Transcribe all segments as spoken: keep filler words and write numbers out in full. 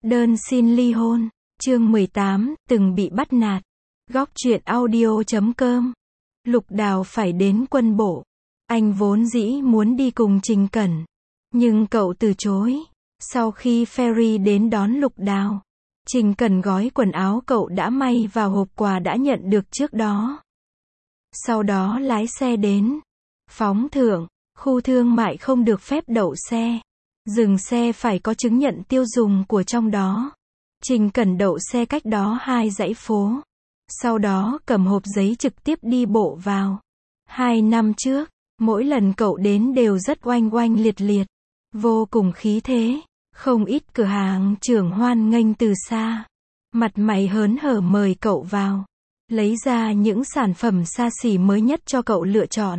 Đơn xin ly hôn. Chương mười tám, từng bị bắt nạt. Góc truyện audio chấm com. Lục Đào phải đến quân bộ. Anh vốn dĩ muốn đi cùng Trình Cẩn, nhưng cậu từ chối. Sau khi ferry đến đón Lục Đào, Trình Cẩn gói quần áo cậu đã may vào hộp quà đã nhận được trước đó. Sau đó lái xe đến Phóng Thượng, khu thương mại không được phép đậu xe. Dừng xe phải có chứng nhận tiêu dùng của trong đó. Trình Cẩn đậu xe cách đó hai dãy phố. Sau đó cầm hộp giấy trực tiếp đi bộ vào. Hai năm trước, mỗi lần cậu đến đều rất oanh oanh liệt liệt, vô cùng khí thế. Không ít cửa hàng trưởng hoan nghênh từ xa, mặt mày hớn hở mời cậu vào, lấy ra những sản phẩm xa xỉ mới nhất cho cậu lựa chọn.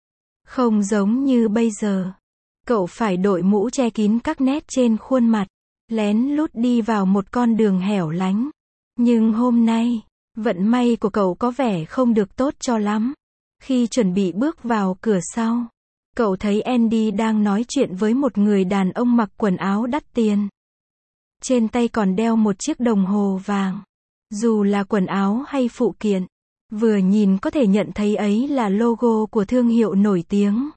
Không giống như bây giờ, cậu phải đội mũ che kín các nét trên khuôn mặt, lén lút đi vào một con đường hẻo lánh. Nhưng hôm nay, vận may của cậu có vẻ không được tốt cho lắm. Khi chuẩn bị bước vào cửa sau, cậu thấy Andy đang nói chuyện với một người đàn ông mặc quần áo đắt tiền. Trên tay còn đeo một chiếc đồng hồ vàng. Dù là quần áo hay phụ kiện, vừa nhìn có thể nhận thấy ấy là logo của thương hiệu nổi tiếng.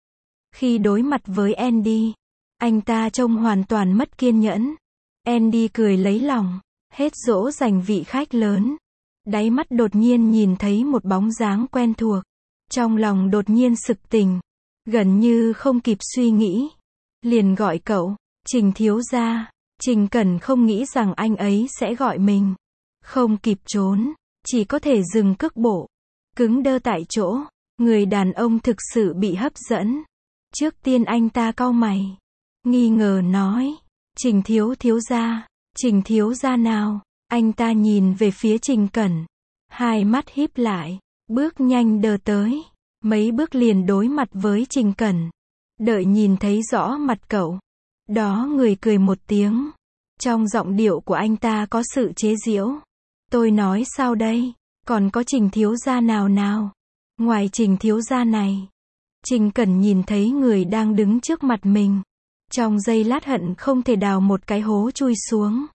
Khi đối mặt với Andy, anh ta trông hoàn toàn mất kiên nhẫn. Andy cười lấy lòng, hết dỗ dành vị khách lớn. Đáy mắt đột nhiên nhìn thấy một bóng dáng quen thuộc. Trong lòng đột nhiên sực tỉnh. Gần như không kịp suy nghĩ, liền gọi cậu, Trình thiếu gia. Trình Cẩn không nghĩ rằng anh ấy sẽ gọi mình. Không kịp trốn, chỉ có thể dừng cước bộ, cứng đơ tại chỗ. Người đàn ông thực sự bị hấp dẫn. Trước tiên anh ta cau mày, nghi ngờ nói, Trình thiếu thiếu gia, Trình thiếu gia nào? Anh ta nhìn về phía Trình Cẩn, hai mắt híp lại, bước nhanh đờ tới. Mấy bước liền đối mặt với Trình Cẩn. Đợi nhìn thấy rõ mặt cậu, đó người cười một tiếng. Trong giọng điệu của anh ta có sự chế giễu. Tôi nói sao đây? Còn có Trình thiếu gia nào nào? Ngoài Trình thiếu gia này. Trình Cẩn nhìn thấy người đang đứng trước mặt mình. Trong giây lát hận không thể đào một cái hố chui xuống.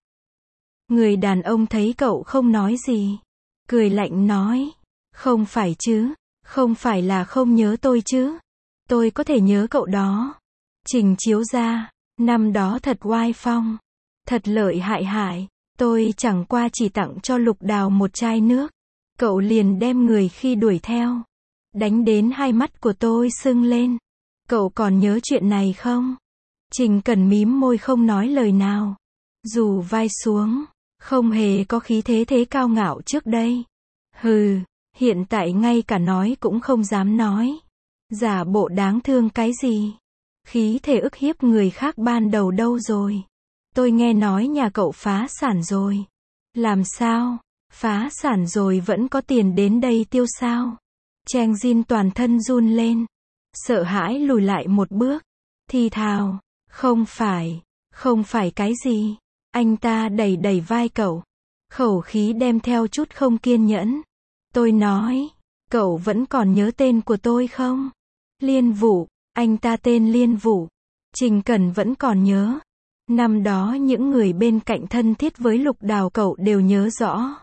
Người đàn ông thấy cậu không nói gì, cười lạnh nói, không phải chứ? Không phải là không nhớ tôi chứ? Tôi có thể nhớ cậu đó. Trình chiếu gia, năm đó thật oai phong, thật lợi hại hại. Tôi chẳng qua chỉ tặng cho Lục Đào một chai nước, cậu liền đem người khi đuổi theo, đánh đến hai mắt của tôi sưng lên. Cậu còn nhớ chuyện này không? Trình Cẩn mím môi không nói lời nào, dù vai xuống, không hề có khí thế thế cao ngạo trước đây. Hừ. Hiện tại ngay cả nói cũng không dám nói. Giả bộ đáng thương cái gì? Khí thể ức hiếp người khác ban đầu đâu rồi? Tôi nghe nói nhà cậu phá sản rồi. Làm sao? Phá sản rồi vẫn có tiền đến đây tiêu sao? Trang Jin toàn thân run lên, sợ hãi lùi lại một bước, thì thào, không phải, không phải cái gì? Anh ta đẩy đẩy vai cậu, khẩu khí đem theo chút không kiên nhẫn. Tôi nói, cậu vẫn còn nhớ tên của tôi không? Liên Vũ, anh ta tên Liên Vũ. Trình Cẩn vẫn còn nhớ. Năm đó những người bên cạnh thân thiết với Lục Đào cậu đều nhớ rõ.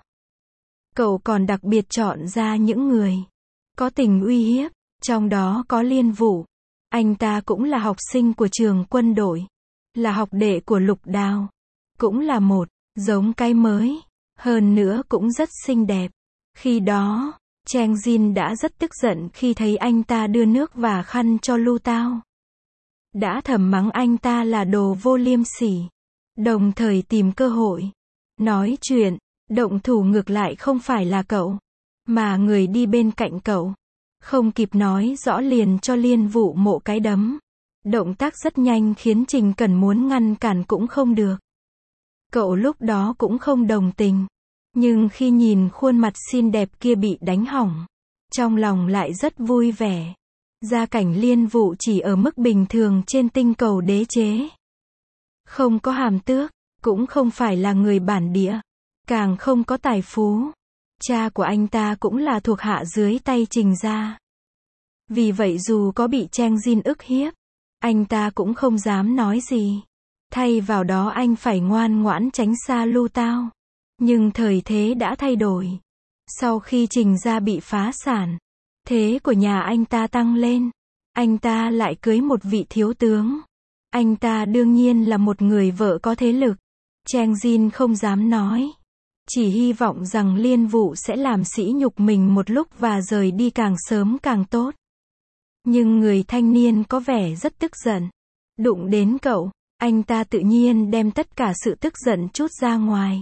Cậu còn đặc biệt chọn ra những người có tình uy hiếp, trong đó có Liên Vũ. Anh ta cũng là học sinh của trường quân đội, là học đệ của Lục Đào. Cũng là một, giống cái mới, hơn nữa cũng rất xinh đẹp. Khi đó, Trang Jin đã rất tức giận khi thấy anh ta đưa nước và khăn cho Lu Tao. Đã thầm mắng anh ta là đồ vô liêm sỉ. Đồng thời tìm cơ hội nói chuyện, động thủ ngược lại không phải là cậu, mà người đi bên cạnh cậu. Không kịp nói rõ liền cho Liên Vũ mộ cái đấm. Động tác rất nhanh khiến Trình Cẩn muốn ngăn cản cũng không được. Cậu lúc đó cũng không đồng tình. Nhưng khi nhìn khuôn mặt xinh đẹp kia bị đánh hỏng, trong lòng lại rất vui vẻ. Gia cảnh Liên Vũ chỉ ở mức bình thường trên tinh cầu đế chế. Không có hàm tước, cũng không phải là người bản địa, càng không có tài phú. Cha của anh ta cũng là thuộc hạ dưới tay Trình gia. Vì vậy dù có bị Trang Jin ức hiếp, anh ta cũng không dám nói gì. Thay vào đó anh phải ngoan ngoãn tránh xa Lưu Tao. Nhưng thời thế đã thay đổi. Sau khi Trình gia bị phá sản, thế của nhà anh ta tăng lên. Anh ta lại cưới một vị thiếu tướng. Anh ta đương nhiên là một người vợ có thế lực. Trang Jin không dám nói. Chỉ hy vọng rằng Liên Vụ sẽ làm sỉ nhục mình một lúc và rời đi càng sớm càng tốt. Nhưng người thanh niên có vẻ rất tức giận. Đụng đến cậu, anh ta tự nhiên đem tất cả sự tức giận trút ra ngoài.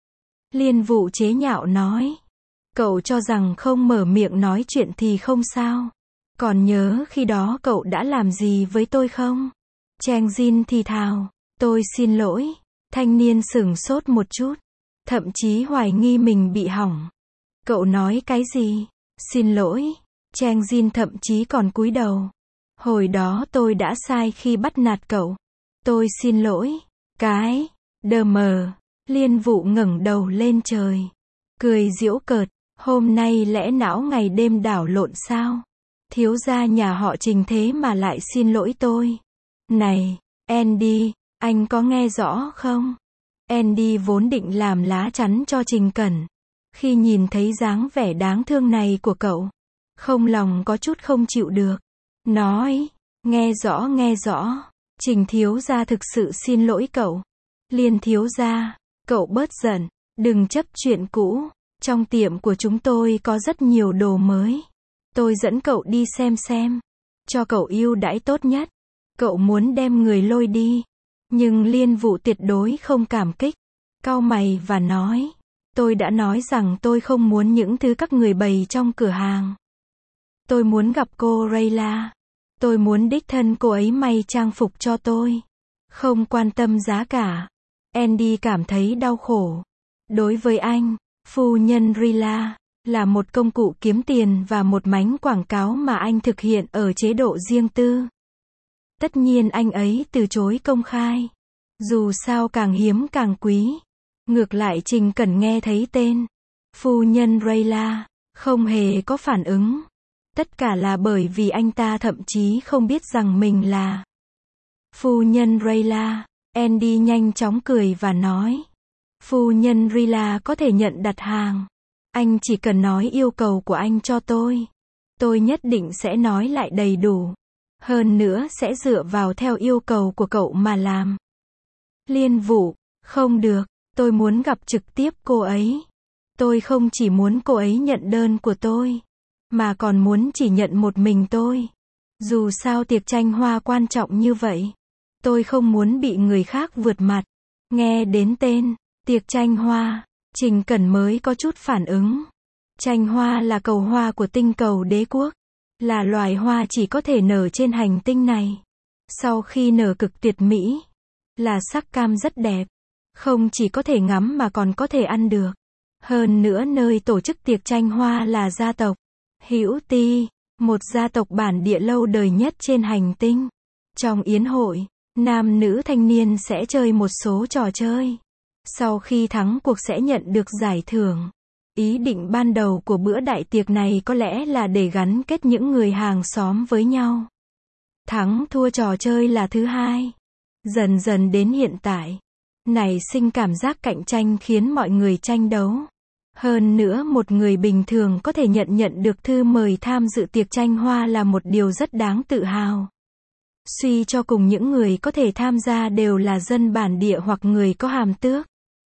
Liên Vụ chế nhạo nói. Cậu cho rằng không mở miệng nói chuyện thì không sao. Còn nhớ khi đó cậu đã làm gì với tôi không? Trang Jin thì thào. Tôi xin lỗi. Thanh niên sửng sốt một chút. Thậm chí hoài nghi mình bị hỏng. Cậu nói cái gì? Xin lỗi. Trang Jin thậm chí còn cúi đầu. Hồi đó tôi đã sai khi bắt nạt cậu. Tôi xin lỗi. Cái. Đờ mờ. Liên Vụ ngẩng đầu lên trời. Cười giễu cợt. Hôm nay lẽ não ngày đêm đảo lộn sao? Thiếu gia nhà họ Trình thế mà lại xin lỗi tôi. Này, Andy, anh có nghe rõ không? Andy vốn định làm lá chắn cho Trình Cẩn. Khi nhìn thấy dáng vẻ đáng thương này của cậu, không lòng có chút không chịu được. Nói, nghe rõ nghe rõ, Trình thiếu gia thực sự xin lỗi cậu. Liên thiếu gia, cậu bớt giận, đừng chấp chuyện cũ. Trong tiệm của chúng tôi có rất nhiều đồ mới. Tôi dẫn cậu đi xem xem. Cho cậu ưu đãi tốt nhất. Cậu muốn đem người lôi đi. Nhưng Liên Vụ tuyệt đối không cảm kích. Cau mày và nói. Tôi đã nói rằng tôi không muốn những thứ các người bày trong cửa hàng. Tôi muốn gặp cô Rayla. Tôi muốn đích thân cô ấy may trang phục cho tôi. Không quan tâm giá cả. Andy cảm thấy đau khổ. Đối với anh, phu nhân Rayla là một công cụ kiếm tiền và một mánh quảng cáo mà anh thực hiện ở chế độ riêng tư. Tất nhiên anh ấy từ chối công khai. Dù sao càng hiếm càng quý. Ngược lại Trình Cẩn nghe thấy tên phu nhân Rayla, không hề có phản ứng. Tất cả là bởi vì anh ta thậm chí không biết rằng mình là phu nhân Rayla. Andy nhanh chóng cười và nói. Phu nhân Rayla có thể nhận đặt hàng. Anh chỉ cần nói yêu cầu của anh cho tôi. Tôi nhất định sẽ nói lại đầy đủ. Hơn nữa sẽ dựa vào theo yêu cầu của cậu mà làm. Liên Vụ, không được, tôi muốn gặp trực tiếp cô ấy. Tôi không chỉ muốn cô ấy nhận đơn của tôi, mà còn muốn chỉ nhận một mình tôi. Dù sao tiệc tranh hoa quan trọng như vậy, tôi không muốn bị người khác vượt mặt. Nghe đến tên tiệc tranh hoa, Trình Cẩn mới có chút phản ứng. Tranh hoa là cầu hoa của tinh cầu đế quốc, là loài hoa chỉ có thể nở trên hành tinh này. Sau khi nở cực tuyệt mỹ, là sắc cam rất đẹp, không chỉ có thể ngắm mà còn có thể ăn được. Hơn nữa nơi tổ chức tiệc tranh hoa là gia tộc Hữu Ti, một gia tộc bản địa lâu đời nhất trên hành tinh. Trong yến hội, nam nữ thanh niên sẽ chơi một số trò chơi. Sau khi thắng cuộc sẽ nhận được giải thưởng. Ý định ban đầu của bữa đại tiệc này có lẽ là để gắn kết những người hàng xóm với nhau. Thắng thua trò chơi là thứ hai. Dần dần đến hiện tại, nảy sinh cảm giác cạnh tranh khiến mọi người tranh đấu. Hơn nữa một người bình thường có thể nhận nhận được thư mời tham dự tiệc tranh hoa là một điều rất đáng tự hào. Suy cho cùng những người có thể tham gia đều là dân bản địa hoặc người có hàm tước.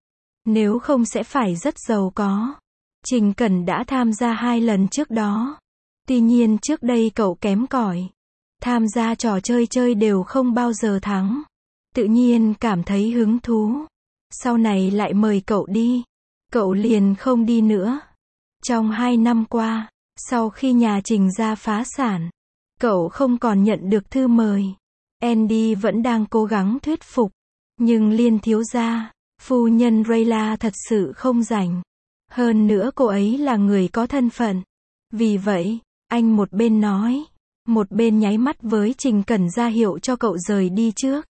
Nếu không sẽ phải rất giàu có. Trình Cẩn đã tham gia hai lần trước đó. Tuy nhiên trước đây cậu kém cỏi. Tham gia trò chơi chơi đều không bao giờ thắng. Tự nhiên cảm thấy hứng thú. Sau này lại mời cậu đi. Cậu liền không đi nữa. Trong hai năm qua, sau khi nhà Trình gia phá sản, cậu không còn nhận được thư mời. Andy vẫn đang cố gắng thuyết phục. Nhưng Liên thiếu gia, phu nhân Rayla thật sự không rảnh. Hơn nữa cô ấy là người có thân phận. Vì vậy, anh một bên nói, một bên nháy mắt với Trình Cẩn ra hiệu cho cậu rời đi trước.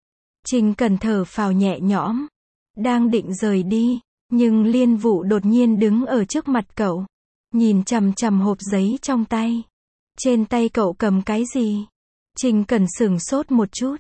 Trình Cẩn thở phào nhẹ nhõm. Đang định rời đi, nhưng Liên Vụ đột nhiên đứng ở trước mặt cậu. Nhìn chằm chằm hộp giấy trong tay. Trên tay cậu cầm cái gì? Trình Cẩn sửng sốt một chút.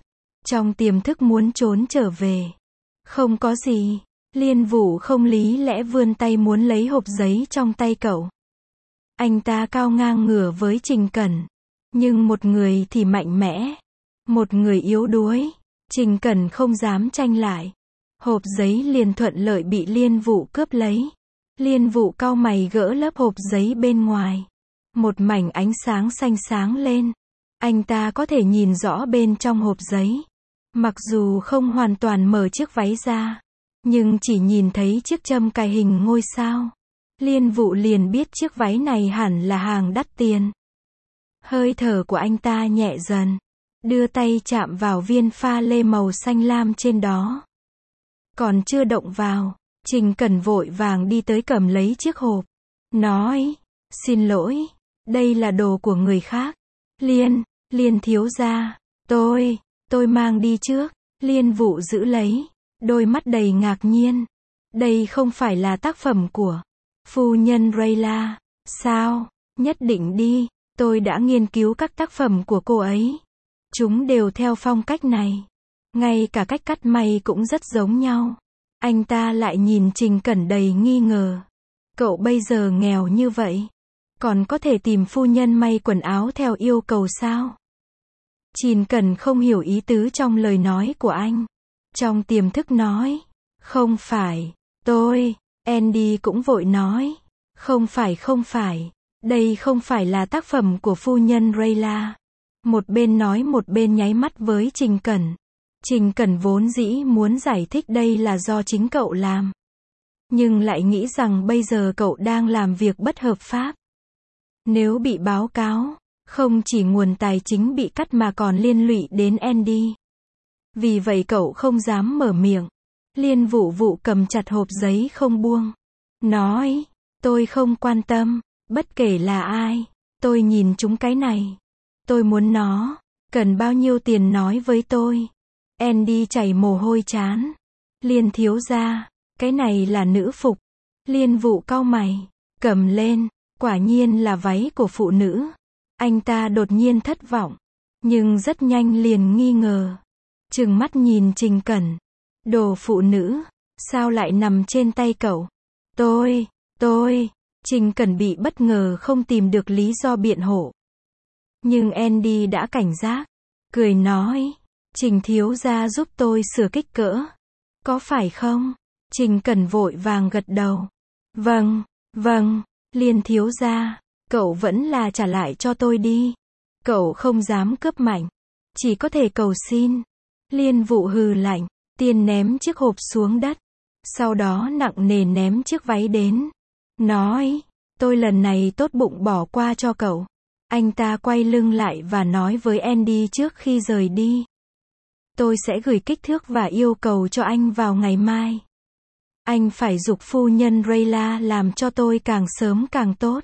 Trong tiềm thức muốn trốn trở về. Không có gì. Liên Vũ không lý lẽ vươn tay muốn lấy hộp giấy trong tay cậu. Anh ta cao ngang ngửa với Trình Cẩn. Nhưng một người thì mạnh mẽ. Một người yếu đuối. Trình Cẩn không dám tranh lại. Hộp giấy liền thuận lợi bị Liên Vũ cướp lấy. Liên Vũ cau mày gỡ lớp hộp giấy bên ngoài. Một mảnh ánh sáng xanh sáng lên. Anh ta có thể nhìn rõ bên trong hộp giấy. Mặc dù không hoàn toàn mở chiếc váy ra, nhưng chỉ nhìn thấy chiếc châm cài hình ngôi sao. Liên Vũ liền biết chiếc váy này hẳn là hàng đắt tiền. Hơi thở của anh ta nhẹ dần. Đưa tay chạm vào viên pha lê màu xanh lam trên đó. Còn chưa động vào, Trình Cẩn vội vàng đi tới cầm lấy chiếc hộp. Nói, xin lỗi, đây là đồ của người khác. Liên, Liên thiếu gia, tôi, tôi mang đi trước. Liên Vũ giữ lấy, đôi mắt đầy ngạc nhiên. Đây không phải là tác phẩm của phu nhân Rayla, sao? Nhất định đi, tôi đã nghiên cứu các tác phẩm của cô ấy. Chúng đều theo phong cách này. Ngay cả cách cắt may cũng rất giống nhau. Anh ta lại nhìn Trình Cẩn đầy nghi ngờ. Cậu bây giờ nghèo như vậy, còn có thể tìm phu nhân may quần áo theo yêu cầu sao? Trình Cẩn không hiểu ý tứ trong lời nói của anh. Trong tiềm thức nói, không phải, tôi, Andy cũng vội nói, không phải không phải, đây không phải là tác phẩm của phu nhân Rayla. Một bên nói một bên nháy mắt với Trình Cẩn. Trình Cẩn vốn dĩ muốn giải thích đây là do chính cậu làm. Nhưng lại nghĩ rằng bây giờ cậu đang làm việc bất hợp pháp. Nếu bị báo cáo, không chỉ nguồn tài chính bị cắt mà còn liên lụy đến Andy. Vì vậy cậu không dám mở miệng. Liên Vũ Vũ cầm chặt hộp giấy không buông. Nói, tôi không quan tâm, bất kể là ai, tôi nhìn chúng cái này. Tôi muốn nó, cần bao nhiêu tiền nói với tôi. Andy chảy mồ hôi trán. Liên thiếu gia, cái này là nữ phục. Liên Vũ cau mày, cầm lên, quả nhiên là váy của phụ nữ. Anh ta đột nhiên thất vọng, nhưng rất nhanh liền nghi ngờ. Trừng mắt nhìn Trình Cẩn. Đồ phụ nữ, sao lại nằm trên tay cậu? Tôi, tôi, Trình Cẩn bị bất ngờ không tìm được lý do biện hộ. Nhưng Andy đã cảnh giác, cười nói, Trình thiếu gia giúp tôi sửa kích cỡ. Có phải không? Trình Cẩn vội vàng gật đầu. Vâng, vâng, Liên thiếu gia, cậu vẫn là trả lại cho tôi đi. Cậu không dám cướp mạnh, chỉ có thể cầu xin. Liên Vũ hừ lạnh, tiên ném chiếc hộp xuống đất. Sau đó nặng nề ném chiếc váy đến. Nói, tôi lần này tốt bụng bỏ qua cho cậu. Anh ta quay lưng lại và nói với Andy trước khi rời đi. Tôi sẽ gửi kích thước và yêu cầu cho anh vào ngày mai. Anh phải giục phu nhân Rayla làm cho tôi càng sớm càng tốt.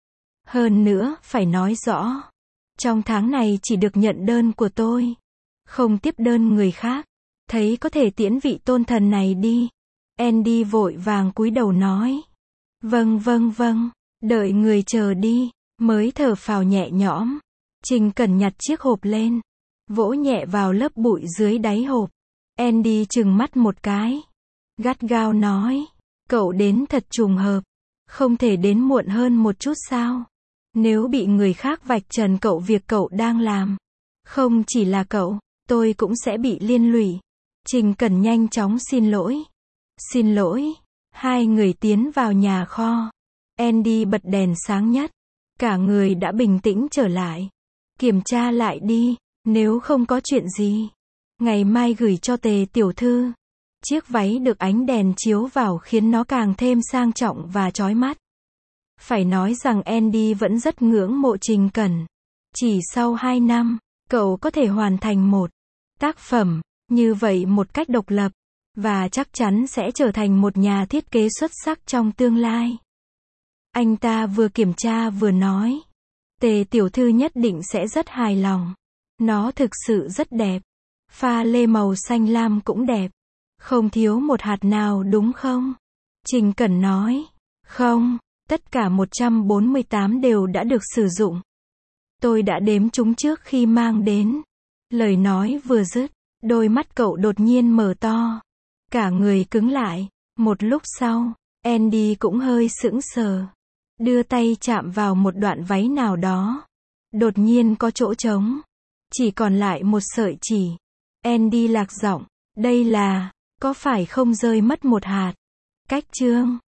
Hơn nữa, phải nói rõ. Trong tháng này chỉ được nhận đơn của tôi. Không tiếp đơn người khác. Thấy có thể tiễn vị tôn thần này đi. Andy vội vàng cúi đầu nói. Vâng vâng vâng, đợi người chờ đi, mới thở phào nhẹ nhõm. Trình Cẩn nhặt chiếc hộp lên, vỗ nhẹ vào lớp bụi dưới đáy hộp. Andy trừng mắt một cái. Gắt gao nói, cậu đến thật trùng hợp. Không thể đến muộn hơn một chút sao? Nếu bị người khác vạch trần cậu việc cậu đang làm. Không chỉ là cậu, tôi cũng sẽ bị liên lụy. Trình Cẩn nhanh chóng xin lỗi. Xin lỗi. Hai người tiến vào nhà kho. Andy bật đèn sáng nhất. Cả người đã bình tĩnh trở lại. Kiểm tra lại đi, nếu không có chuyện gì. Ngày mai gửi cho Tề tiểu thư. Chiếc váy được ánh đèn chiếu vào khiến nó càng thêm sang trọng và chói mắt. Phải nói rằng Andy vẫn rất ngưỡng mộ Trình Cẩn. Chỉ sau hai năm, cậu có thể hoàn thành một tác phẩm như vậy một cách độc lập. Và chắc chắn sẽ trở thành một nhà thiết kế xuất sắc trong tương lai. Anh ta vừa kiểm tra vừa nói. Tề tiểu thư nhất định sẽ rất hài lòng. Nó thực sự rất đẹp. Pha lê màu xanh lam cũng đẹp. Không thiếu một hạt nào đúng không? Trình Cẩn nói. Không, tất cả một trăm bốn mươi tám đều đã được sử dụng. Tôi đã đếm chúng trước khi mang đến. Lời nói vừa dứt, Đôi mắt cậu đột nhiên mở to. Cả người cứng lại. Một lúc sau, Andy cũng hơi sững sờ. Đưa tay chạm vào một đoạn váy nào đó. Đột nhiên có chỗ trống. Chỉ còn lại một sợi chỉ. Andy lạc giọng. Đây là, có phải không rơi mất một hạt? Cách chương